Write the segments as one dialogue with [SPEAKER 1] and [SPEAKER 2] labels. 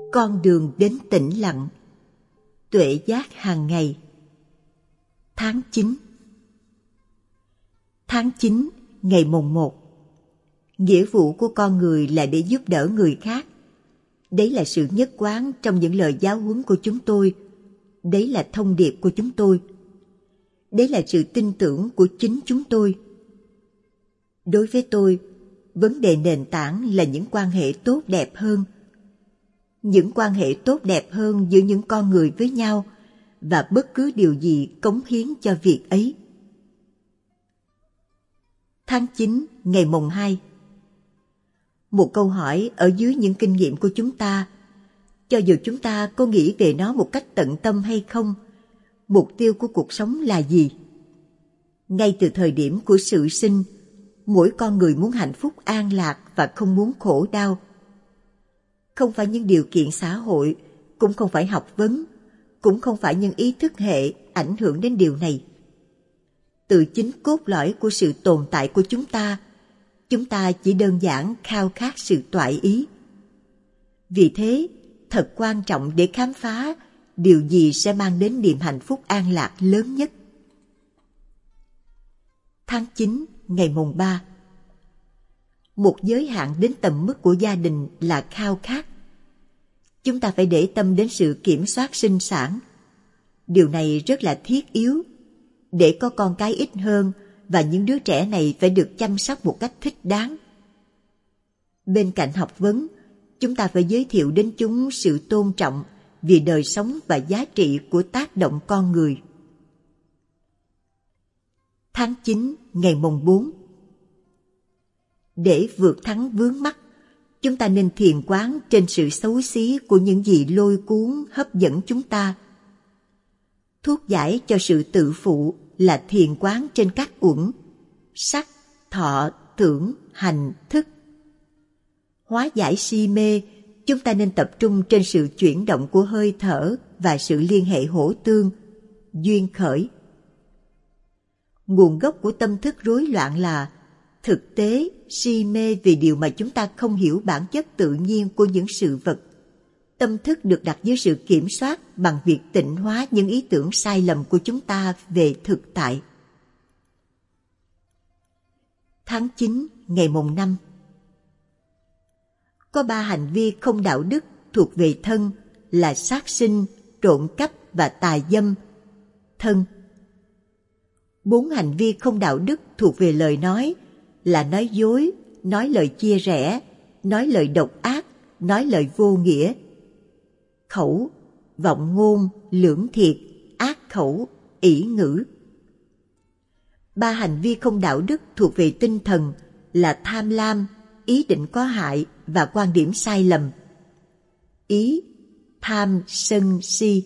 [SPEAKER 1] Con đường đến tĩnh lặng. Tuệ giác hàng ngày. Tháng 9. Tháng 9, ngày mùng 1. Nghĩa vụ của con người là để giúp đỡ người khác. Đấy là sự nhất quán trong những lời giáo huấn của chúng tôi. Đấy là thông điệp của chúng tôi. Đấy là sự tin tưởng của chính chúng tôi. Đối với tôi, vấn đề nền tảng là những quan hệ tốt đẹp hơn. Những quan hệ tốt đẹp hơn giữa những con người với nhau và bất cứ điều gì cống hiến cho việc ấy. Tháng 9, ngày mùng 2. Một câu hỏi ở dưới những kinh nghiệm của chúng ta, cho dù chúng ta có nghĩ về nó một cách tận tâm hay không, mục tiêu của cuộc sống là gì? Ngay từ thời điểm của sự sinh, mỗi con người muốn hạnh phúc an lạc và không muốn khổ đau. Không phải những điều kiện xã hội, cũng không phải học vấn, cũng không phải những ý thức hệ ảnh hưởng đến điều này. Từ chính cốt lõi của sự tồn tại của chúng ta chỉ đơn giản khao khát sự toại ý. Vì thế, thật quan trọng để khám phá điều gì sẽ mang đến niềm hạnh phúc an lạc lớn nhất. Tháng 9, ngày mùng 3. Một giới hạn đến tầm mức của gia đình là khao khát. Chúng ta phải để tâm đến sự kiểm soát sinh sản. Điều này rất là thiết yếu. Để có con cái ít hơn và những đứa trẻ này phải được chăm sóc một cách thích đáng. Bên cạnh học vấn, chúng ta phải giới thiệu đến chúng sự tôn trọng vì đời sống và giá trị của tác động con người. Tháng 9, ngày mùng 4. Để vượt thắng vướng mắc, chúng ta nên thiền quán trên sự xấu xí của những gì lôi cuốn hấp dẫn chúng ta. Thuốc giải cho sự tự phụ là thiền quán trên các uẩn, sắc, thọ, tưởng, hành, thức. Hóa giải si mê, chúng ta nên tập trung trên sự chuyển động của hơi thở và sự liên hệ hỗ tương, duyên khởi. Nguồn gốc của tâm thức rối loạn là thực tế si mê vì điều mà chúng ta không hiểu bản chất tự nhiên của những sự vật. Tâm thức được đặt dưới sự kiểm soát bằng việc tịnh hóa những ý tưởng sai lầm của chúng ta về thực tại. Tháng 9, ngày mùng 5. Có 3 hành vi không đạo đức thuộc về thân là sát sinh, trộm cắp và tà dâm. Thân. 4 hành vi không đạo đức thuộc về lời nói là nói dối, nói lời chia rẽ, nói lời độc ác, nói lời vô nghĩa. Khẩu, vọng ngôn, lưỡng thiệt, ác khẩu, ỷ ngữ. 3 hành vi không đạo đức thuộc về tinh thần là tham lam, ý định có hại và quan điểm sai lầm. Ý, tham, sân, si.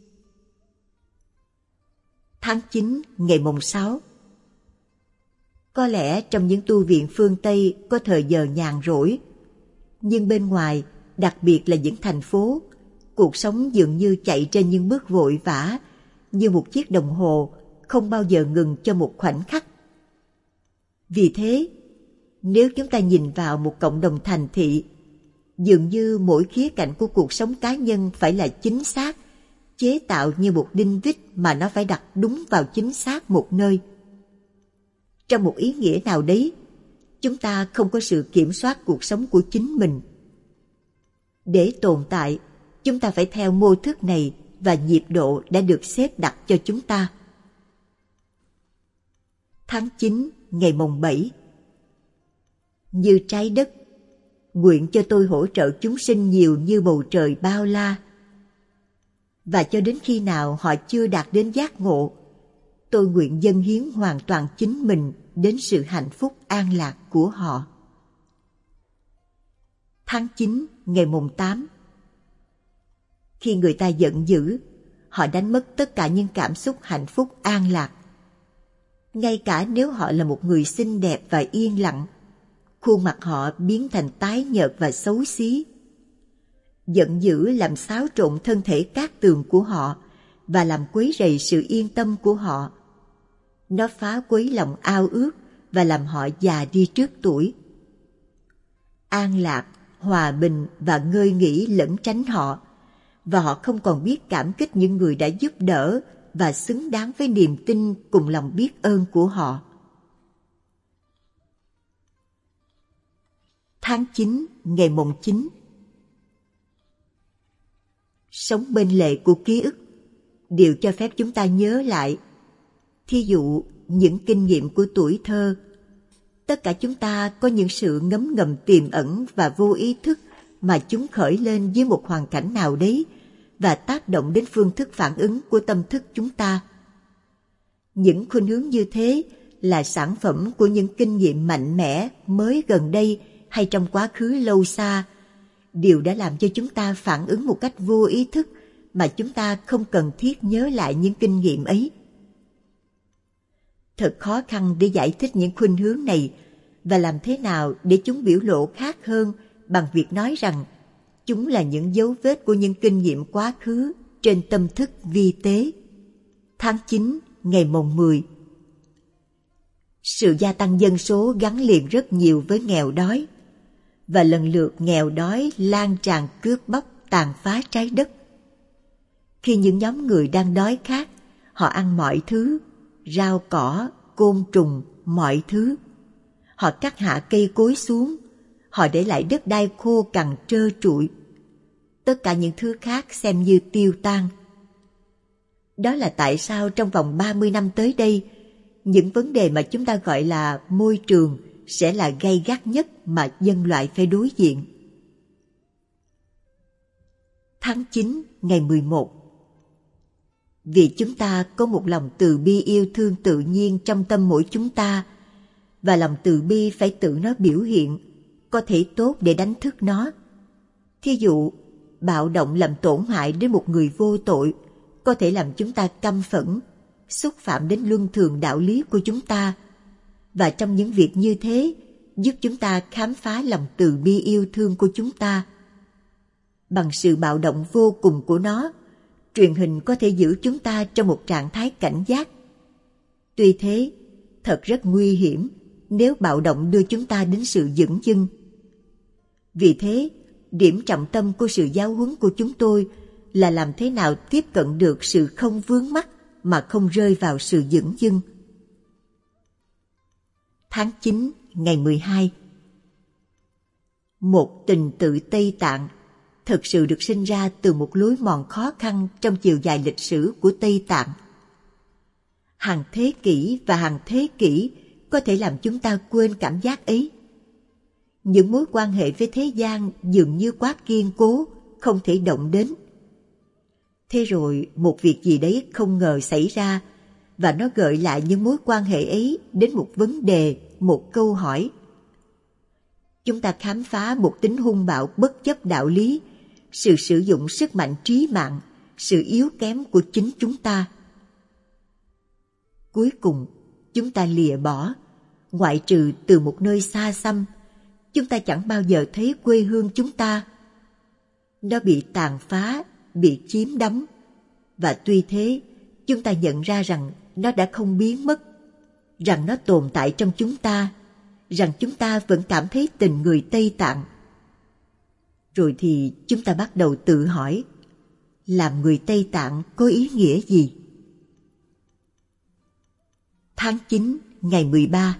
[SPEAKER 1] Tháng 9, ngày mùng 6. Có lẽ trong những tu viện phương Tây có thời giờ nhàn rỗi, nhưng bên ngoài, đặc biệt là những thành phố, cuộc sống dường như chạy trên những bước vội vã, như một chiếc đồng hồ không bao giờ ngừng cho một khoảnh khắc. Vì thế, nếu chúng ta nhìn vào một cộng đồng thành thị, dường như mỗi khía cạnh của cuộc sống cá nhân phải là chính xác, chế tạo như một đinh vít mà nó phải đặt đúng vào chính xác một nơi. Trong một ý nghĩa nào đấy, chúng ta không có sự kiểm soát cuộc sống của chính mình. Để tồn tại, chúng ta phải theo mô thức này và nhịp độ đã được xếp đặt cho chúng ta. Tháng 9, ngày mùng 7. Như trái đất, nguyện cho tôi hỗ trợ chúng sinh nhiều như bầu trời bao la. Và cho đến khi nào họ chưa đạt đến giác ngộ, tôi nguyện dâng hiến hoàn toàn chính mình đến sự hạnh phúc an lạc của họ. Tháng 9, ngày mùng 8. Khi người ta giận dữ, họ đánh mất tất cả những cảm xúc hạnh phúc an lạc. Ngay cả nếu họ là một người xinh đẹp và yên lặng, khuôn mặt họ biến thành tái nhợt và xấu xí. Giận dữ làm xáo trộn thân thể cát tường của họ và làm quấy rầy sự yên tâm của họ. Nó phá quấy lòng ao ước và làm họ già đi trước tuổi. An lạc, hòa bình và ngơi nghỉ lẩn tránh họ, và họ không còn biết cảm kích những người đã giúp đỡ và xứng đáng với niềm tin cùng lòng biết ơn của họ. Tháng 9, ngày mùng 9. Sống bên lề của ký ức, điều cho phép chúng ta nhớ lại, thí dụ những kinh nghiệm của tuổi thơ. Tất cả chúng ta có những sự ngấm ngầm tiềm ẩn và vô ý thức mà chúng khởi lên với một hoàn cảnh nào đấy và tác động đến phương thức phản ứng của tâm thức chúng ta. Những khuynh hướng như thế là sản phẩm của những kinh nghiệm mạnh mẽ mới gần đây hay trong quá khứ lâu xa. Điều đã làm cho chúng ta phản ứng một cách vô ý thức mà chúng ta không cần thiết nhớ lại những kinh nghiệm ấy. Thật khó khăn để giải thích những khuynh hướng này và làm thế nào để chúng biểu lộ khác hơn bằng việc nói rằng chúng là những dấu vết của những kinh nghiệm quá khứ trên tâm thức vi tế. Tháng 9, ngày mùng 10. Sự gia tăng dân số gắn liền rất nhiều với nghèo đói, và lần lượt nghèo đói lan tràn cướp bóc tàn phá trái đất. Khi những nhóm người đang đói khát, họ ăn mọi thứ, rau cỏ, côn trùng, mọi thứ. Họ cắt hạ cây cối xuống, họ để lại đất đai khô cằn trơ trụi. Tất cả những thứ khác xem như tiêu tan. Đó là tại sao trong vòng 30 năm tới đây, những vấn đề mà chúng ta gọi là môi trường sẽ là gay gắt nhất mà nhân loại phải đối diện. Tháng 9, ngày 11. Vì chúng ta có một lòng từ bi yêu thương tự nhiên trong tâm mỗi chúng ta, và lòng từ bi phải tự nó biểu hiện, có thể tốt để đánh thức nó. Thí dụ, bạo động làm tổn hại đến một người vô tội, có thể làm chúng ta căm phẫn, xúc phạm đến luân thường đạo lý của chúng ta. Và trong những việc như thế, giúp chúng ta khám phá lòng từ bi yêu thương của chúng ta. Bằng sự bạo động vô cùng của nó, truyền hình có thể giữ chúng ta trong một trạng thái cảnh giác. Tuy thế, thật rất nguy hiểm nếu bạo động đưa chúng ta đến sự dửng dưng. Vì thế, điểm trọng tâm của sự giáo huấn của chúng tôi là làm thế nào tiếp cận được sự không vướng mắc mà không rơi vào sự dửng dưng. Tháng 9, ngày 12. Một tình tự Tây Tạng thực sự được sinh ra từ một lối mòn khó khăn trong chiều dài lịch sử của Tây Tạng. Hàng thế kỷ và hàng thế kỷ có thể làm chúng ta quên cảm giác ấy. Những mối quan hệ với thế gian dường như quá kiên cố, không thể động đến. Thế rồi một việc gì đấy không ngờ xảy ra, và nó gợi lại những mối quan hệ ấy đến một vấn đề, một câu hỏi. Chúng ta khám phá một tính hung bạo bất chấp đạo lý, sự sử dụng sức mạnh trí mạng, sự yếu kém của chính chúng ta. Cuối cùng, chúng ta lìa bỏ, ngoại trừ từ một nơi xa xăm, chúng ta chẳng bao giờ thấy quê hương chúng ta. Nó bị tàn phá, bị chiếm đóng, và tuy thế, chúng ta nhận ra rằng nó đã không biến mất, rằng nó tồn tại trong chúng ta, rằng chúng ta vẫn cảm thấy tình người Tây Tạng. Rồi thì chúng ta bắt đầu tự hỏi, làm người Tây Tạng có ý nghĩa gì? Tháng 9, ngày 13.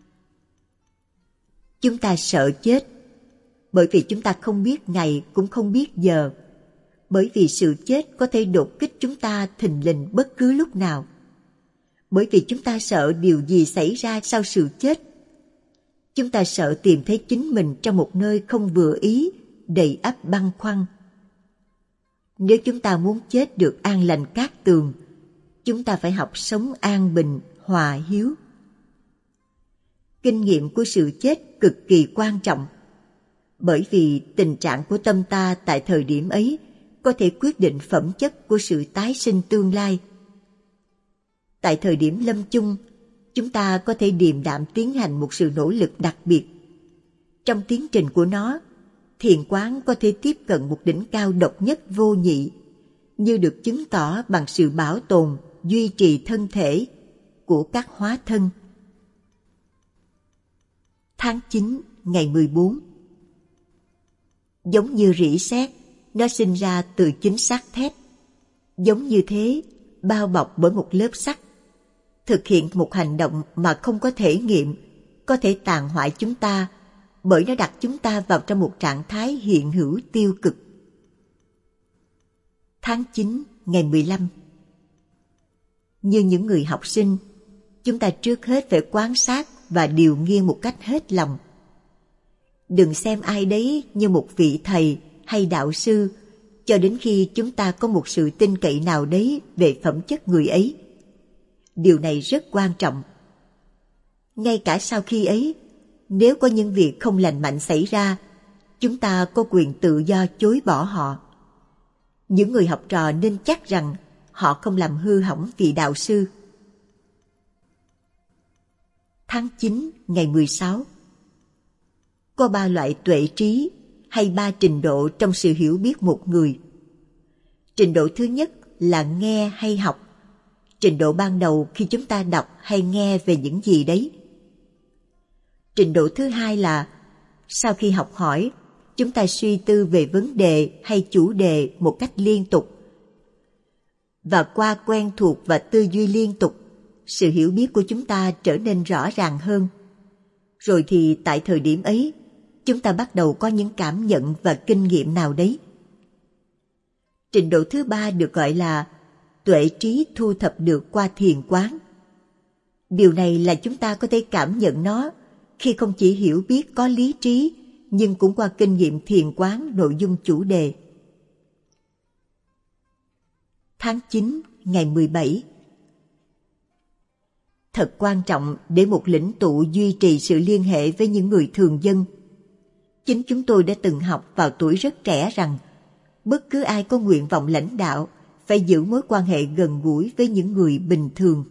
[SPEAKER 1] Chúng ta sợ chết, bởi vì chúng ta không biết ngày cũng không biết giờ, bởi vì sự chết có thể đột kích chúng ta thình lình bất cứ lúc nào, bởi vì chúng ta sợ điều gì xảy ra sau sự chết. Chúng ta sợ tìm thấy chính mình trong một nơi không vừa ý, đầy ắp băn khoăn. Nếu chúng ta muốn chết được an lành cát tường, chúng ta phải học sống an bình, hòa hiếu. Kinh nghiệm của sự chết cực kỳ quan trọng, bởi vì tình trạng của tâm ta tại thời điểm ấy có thể quyết định phẩm chất của sự tái sinh tương lai. Tại thời điểm lâm chung, chúng ta có thể điềm đạm tiến hành một sự nỗ lực đặc biệt. Trong tiến trình của nó, thiền quán có thể tiếp cận một đỉnh cao độc nhất vô nhị, như được chứng tỏ bằng sự bảo tồn, duy trì thân thể của các hóa thân. Tháng 9, ngày 14. Giống như rỉ sét, nó sinh ra từ chính xác thép. Giống như thế, bao bọc bởi một lớp sắt. Thực hiện một hành động mà không có thể nghiệm, có thể tàn hoại chúng ta, bởi nó đặt chúng ta vào trong một trạng thái hiện hữu tiêu cực. Tháng 9, ngày 15. Như những người học sinh, chúng ta trước hết phải quan sát và điều nghiên một cách hết lòng. Đừng xem ai đấy như một vị thầy hay đạo sư cho đến khi chúng ta có một sự tin cậy nào đấy về phẩm chất người ấy. Điều này rất quan trọng. Ngay cả sau khi ấy, nếu có những việc không lành mạnh xảy ra, chúng ta có quyền tự do chối bỏ họ. Những người học trò nên chắc rằng họ không làm hư hỏng vị đạo sư. Tháng 9, ngày 16. Có 3 loại tuệ trí hay 3 trình độ trong sự hiểu biết một người. Trình độ thứ nhất là nghe hay học. Trình độ ban đầu khi chúng ta đọc hay nghe về những gì đấy. Trình độ thứ hai là sau khi học hỏi, chúng ta suy tư về vấn đề hay chủ đề một cách liên tục. Và qua quen thuộc và tư duy liên tục, sự hiểu biết của chúng ta trở nên rõ ràng hơn. Rồi thì tại thời điểm ấy, chúng ta bắt đầu có những cảm nhận và kinh nghiệm nào đấy. Trình độ thứ ba được gọi là tuệ trí thu thập được qua thiền quán. Điều này là chúng ta có thể cảm nhận nó khi không chỉ hiểu biết có lý trí, nhưng cũng qua kinh nghiệm thiền quán nội dung chủ đề. Tháng 9, ngày 17. Thật quan trọng để một lĩnh tụ duy trì sự liên hệ với những người thường dân. Chính chúng tôi đã từng học vào tuổi rất trẻ rằng bất cứ ai có nguyện vọng lãnh đạo phải giữ mối quan hệ gần gũi với những người bình thường.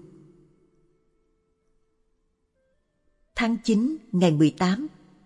[SPEAKER 1] Tháng 9, ngày 18.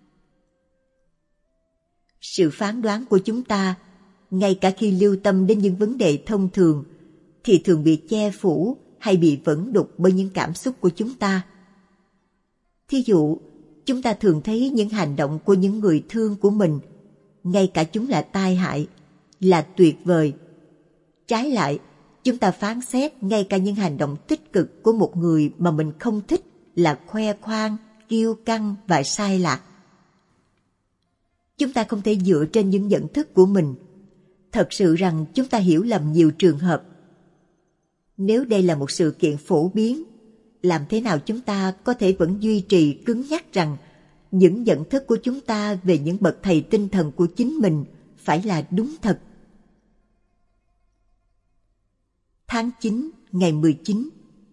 [SPEAKER 1] Sự phán đoán của chúng ta, ngay cả khi lưu tâm đến những vấn đề thông thường, thì thường bị che phủ hay bị vẫn đục bởi những cảm xúc của chúng ta. Thí dụ, chúng ta thường thấy những hành động của những người thương của mình, ngay cả chúng là tai hại, là tuyệt vời. Trái lại, chúng ta phán xét ngay cả những hành động tích cực của một người mà mình không thích là khoe khoang, kiêu căng và sai lạc. Chúng ta không thể dựa trên những nhận thức của mình. Thật sự rằng chúng ta hiểu lầm nhiều trường hợp. Nếu đây là một sự kiện phổ biến, làm thế nào chúng ta có thể vẫn duy trì cứng nhắc rằng những nhận thức của chúng ta về những bậc thầy tinh thần của chính mình phải là đúng thật? Tháng 9, ngày 19.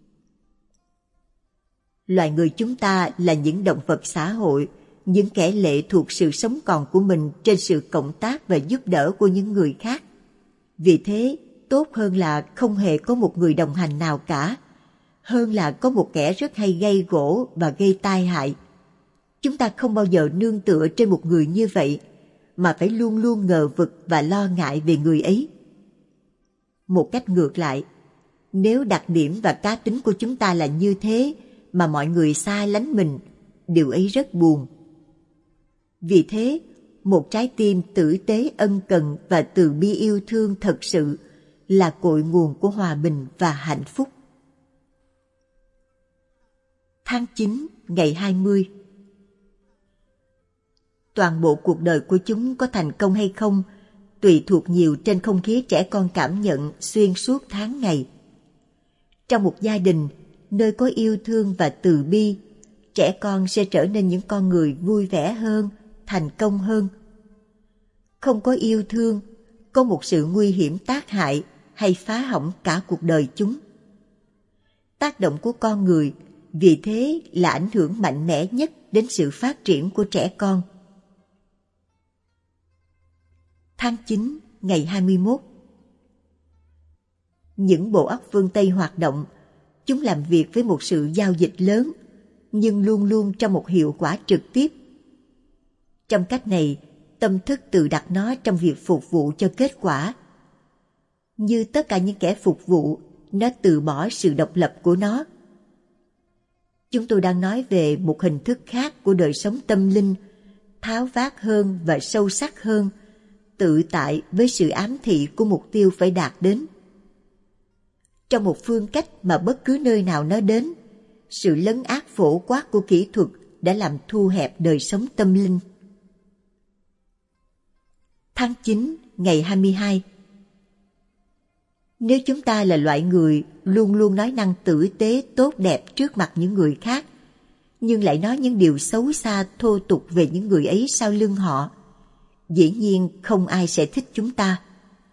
[SPEAKER 1] Loài người chúng ta là những động vật xã hội, những kẻ lệ thuộc sự sống còn của mình trên sự cộng tác và giúp đỡ của những người khác. Vì thế, tốt hơn là không hề có một người đồng hành nào cả, hơn là có một kẻ rất hay gây gổ và gây tai hại. Chúng ta không bao giờ nương tựa trên một người như vậy, mà phải luôn luôn ngờ vực và lo ngại về người ấy. Một cách ngược lại, nếu đặc điểm và cá tính của chúng ta là như thế mà mọi người xa lánh mình, điều ấy rất buồn. Vì thế, một trái tim tử tế ân cần và từ bi yêu thương thật sự là cội nguồn của hòa bình và hạnh phúc. Tháng 9, ngày 20. Toàn bộ cuộc đời của chúng có thành công hay không tùy thuộc nhiều trên không khí trẻ con cảm nhận xuyên suốt tháng ngày. Trong một gia đình, nơi có yêu thương và từ bi, trẻ con sẽ trở nên những con người vui vẻ hơn, thành công hơn. Không có yêu thương, có một sự nguy hiểm tác hại hay phá hỏng cả cuộc đời chúng. Tác động của con người vì thế là ảnh hưởng mạnh mẽ nhất đến sự phát triển của trẻ con. Tháng 9, ngày 21. Những bộ óc phương Tây hoạt động, chúng làm việc với một sự giao dịch lớn, nhưng luôn luôn trong một hiệu quả trực tiếp. Trong cách này, tâm thức tự đặt nó trong việc phục vụ cho kết quả. Như tất cả những kẻ phục vụ, nó từ bỏ sự độc lập của nó. Chúng tôi đang nói về một hình thức khác của đời sống tâm linh, tháo vát hơn và sâu sắc hơn, tự tại với sự ám thị của mục tiêu phải đạt đến. Trong một phương cách mà bất cứ nơi nào nó đến, sự lấn át phổ quát của kỹ thuật đã làm thu hẹp đời sống tâm linh. Tháng 9, ngày 22. Nếu chúng ta là loại người luôn luôn nói năng tử tế tốt đẹp trước mặt những người khác, nhưng lại nói những điều xấu xa thô tục về những người ấy sau lưng họ, dĩ nhiên không ai sẽ thích chúng ta.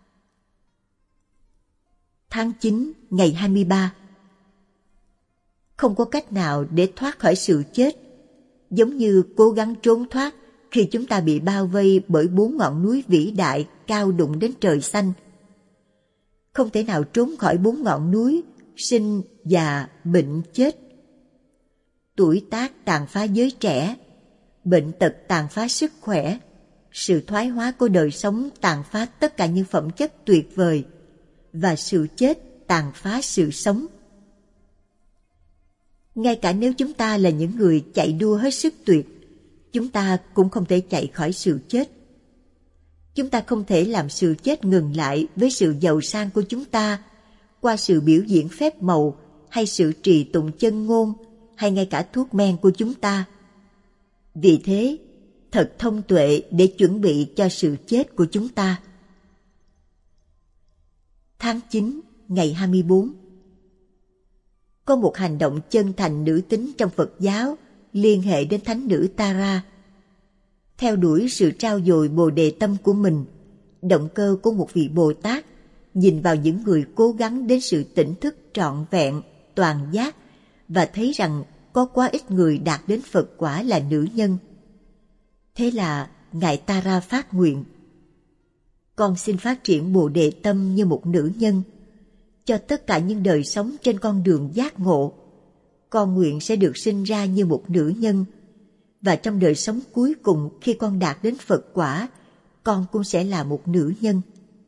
[SPEAKER 1] Tháng 9, ngày 23. Không có cách nào để thoát khỏi sự chết, giống như cố gắng trốn thoát khi chúng ta bị bao vây bởi 4 ngọn núi vĩ đại cao đụng đến trời xanh. Không thể nào trốn khỏi 4 ngọn núi sinh, già, bệnh, chết. Tuổi tác tàn phá giới trẻ, bệnh tật tàn phá sức khỏe, sự thoái hóa của đời sống tàn phá tất cả những phẩm chất tuyệt vời, và sự chết tàn phá sự sống. Ngay cả nếu chúng ta là những người chạy đua hết sức tuyệt, chúng ta cũng không thể chạy khỏi sự chết. Chúng ta không thể làm sự chết ngừng lại với sự giàu sang của chúng ta, qua sự biểu diễn phép màu hay sự trì tụng chân ngôn, hay ngay cả thuốc men của chúng ta. Vì thế, thật thông tuệ để chuẩn bị cho sự chết của chúng ta. Tháng 9, ngày 24. Có một hành động chân thành nữ tính trong Phật giáo liên hệ đến thánh nữ Tara. Theo đuổi sự trao dồi bồ đề tâm của mình, động cơ của một vị Bồ Tát nhìn vào những người cố gắng đến sự tỉnh thức trọn vẹn, toàn giác, và thấy rằng có quá ít người đạt đến Phật quả là nữ nhân. Thế là Ngài Tara phát nguyện: con xin phát triển bồ đề tâm như một nữ nhân. Cho tất cả những đời sống trên con đường giác ngộ, con nguyện sẽ được sinh ra như một nữ nhân, và trong đời sống cuối cùng khi con đạt đến Phật quả, con cũng sẽ là một nữ nhân.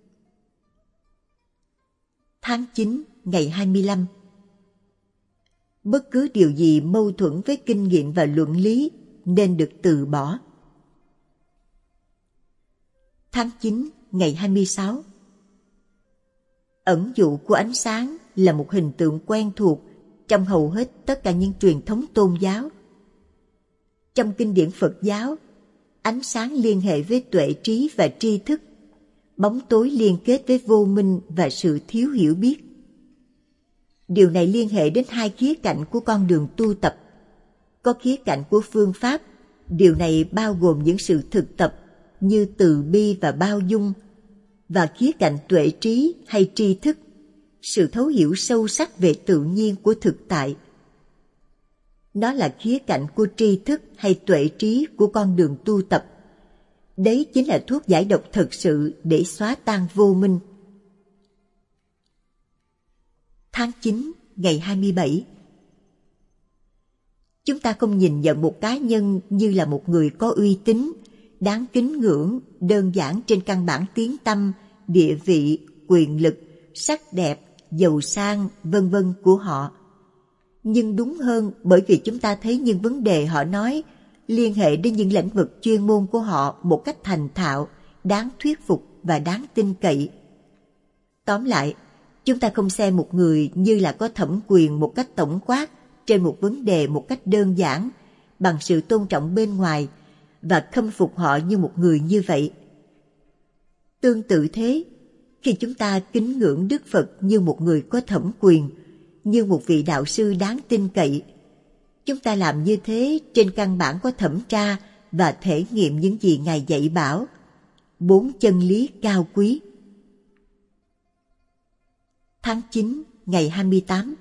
[SPEAKER 1] Tháng 9, ngày 25. Bất cứ điều gì mâu thuẫn với kinh nghiệm và luận lý nên được từ bỏ. Tháng 9, ngày 26. Ẩn dụ của ánh sáng là một hình tượng quen thuộc trong hầu hết tất cả những truyền thống tôn giáo. Trong kinh điển Phật giáo, ánh sáng liên hệ với tuệ trí và tri thức, bóng tối liên kết với vô minh và sự thiếu hiểu biết. Điều này liên hệ đến 2 khía cạnh của con đường tu tập. Có khía cạnh của phương pháp, điều này bao gồm những sự thực tập như từ bi và bao dung, và khía cạnh tuệ trí hay tri thức, sự thấu hiểu sâu sắc về tự nhiên của thực tại. Nó là khía cạnh của tri thức hay tuệ trí của con đường tu tập. Đấy chính là thuốc giải độc thực sự để xóa tan vô minh. Tháng 9, ngày 27. Chúng ta không nhìn nhận một cá nhân như là một người có uy tín, đáng kính ngưỡng, đơn giản trên căn bản tiếng tăm, địa vị, quyền lực, sắc đẹp, giàu sang, vân vân của họ. Nhưng đúng hơn, bởi vì chúng ta thấy những vấn đề họ nói liên hệ đến những lĩnh vực chuyên môn của họ một cách thành thạo, đáng thuyết phục và đáng tin cậy. Tóm lại, chúng ta không xem một người như là có thẩm quyền một cách tổng quát trên một vấn đề một cách đơn giản, bằng sự tôn trọng bên ngoài, và khâm phục họ như một người như vậy. Tương tự thế, khi chúng ta kính ngưỡng Đức Phật như một người có thẩm quyền, như một vị đạo sư đáng tin cậy, chúng ta làm như thế trên căn bản có thẩm tra và thể nghiệm những gì Ngài dạy bảo, 4 chân lý cao quý. Tháng 9, ngày 28.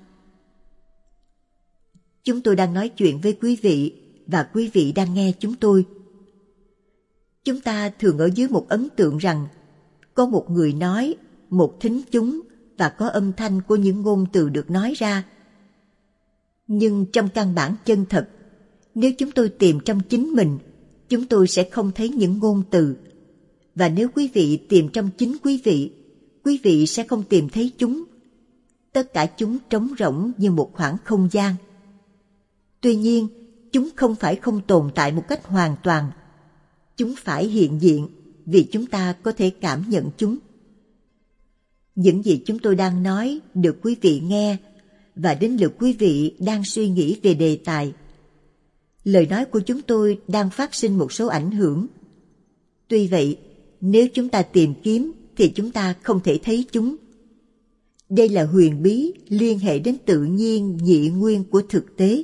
[SPEAKER 1] Chúng tôi đang nói chuyện với quý vị và quý vị đang nghe chúng tôi. Chúng ta thường ở dưới một ấn tượng rằng có một người nói, một thính chúng và có âm thanh của những ngôn từ được nói ra. Nhưng trong căn bản chân thật, nếu chúng tôi tìm trong chính mình, chúng tôi sẽ không thấy những ngôn từ. Và nếu quý vị tìm trong chính quý vị sẽ không tìm thấy chúng. Tất cả chúng trống rỗng như một khoảng không gian. Tuy nhiên, chúng không phải không tồn tại một cách hoàn toàn. Chúng phải hiện diện, vì chúng ta có thể cảm nhận chúng. Những gì chúng tôi đang nói được quý vị nghe, và đến lượt quý vị đang suy nghĩ về đề tài. Lời nói của chúng tôi đang phát sinh một số ảnh hưởng. Tuy vậy, nếu chúng ta tìm kiếm thì chúng ta không thể thấy chúng. Đây là huyền bí liên hệ đến tự nhiên nhị nguyên của thực tế.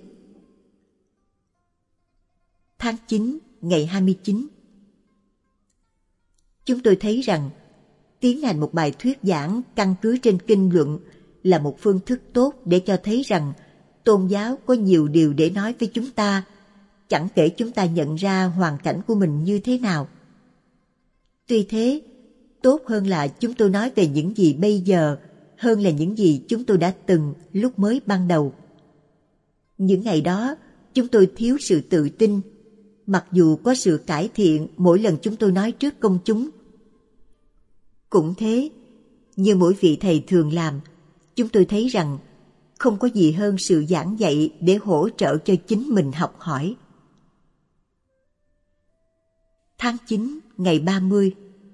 [SPEAKER 1] Tháng 9, ngày 29. Chúng tôi thấy rằng tiến hành một bài thuyết giảng căn cứ trên kinh luận là một phương thức tốt để cho thấy rằng tôn giáo có nhiều điều để nói với chúng ta, chẳng kể chúng ta nhận ra hoàn cảnh của mình như thế nào. Tuy thế, tốt hơn là chúng tôi nói về những gì bây giờ hơn là những gì chúng tôi đã từng lúc mới ban đầu. Những ngày đó, chúng tôi thiếu sự tự tin, mặc dù có sự cải thiện mỗi lần chúng tôi nói trước công chúng. Cũng thế, như mỗi vị thầy thường làm, chúng tôi thấy rằng không có gì hơn sự giảng dạy để hỗ trợ cho chính mình học hỏi. Tháng 9, ngày 30.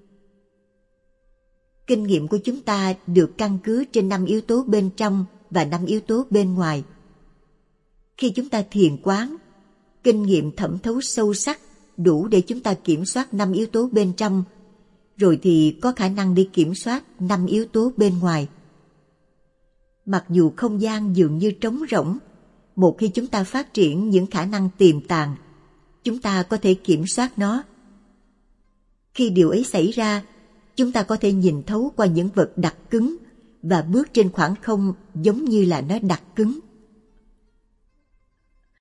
[SPEAKER 1] Kinh nghiệm của chúng ta được căn cứ trên 5 yếu tố bên trong và 5 yếu tố bên ngoài. Khi chúng ta thiền quán, kinh nghiệm thẩm thấu sâu sắc đủ để chúng ta kiểm soát 5 yếu tố bên trong, rồi thì có khả năng đi kiểm soát 5 yếu tố bên ngoài. Mặc dù không gian dường như trống rỗng, một khi chúng ta phát triển những khả năng tiềm tàng, chúng ta có thể kiểm soát nó. Khi điều ấy xảy ra, chúng ta có thể nhìn thấu qua những vật đặc cứng và bước trên khoảng không giống như là nó đặc cứng.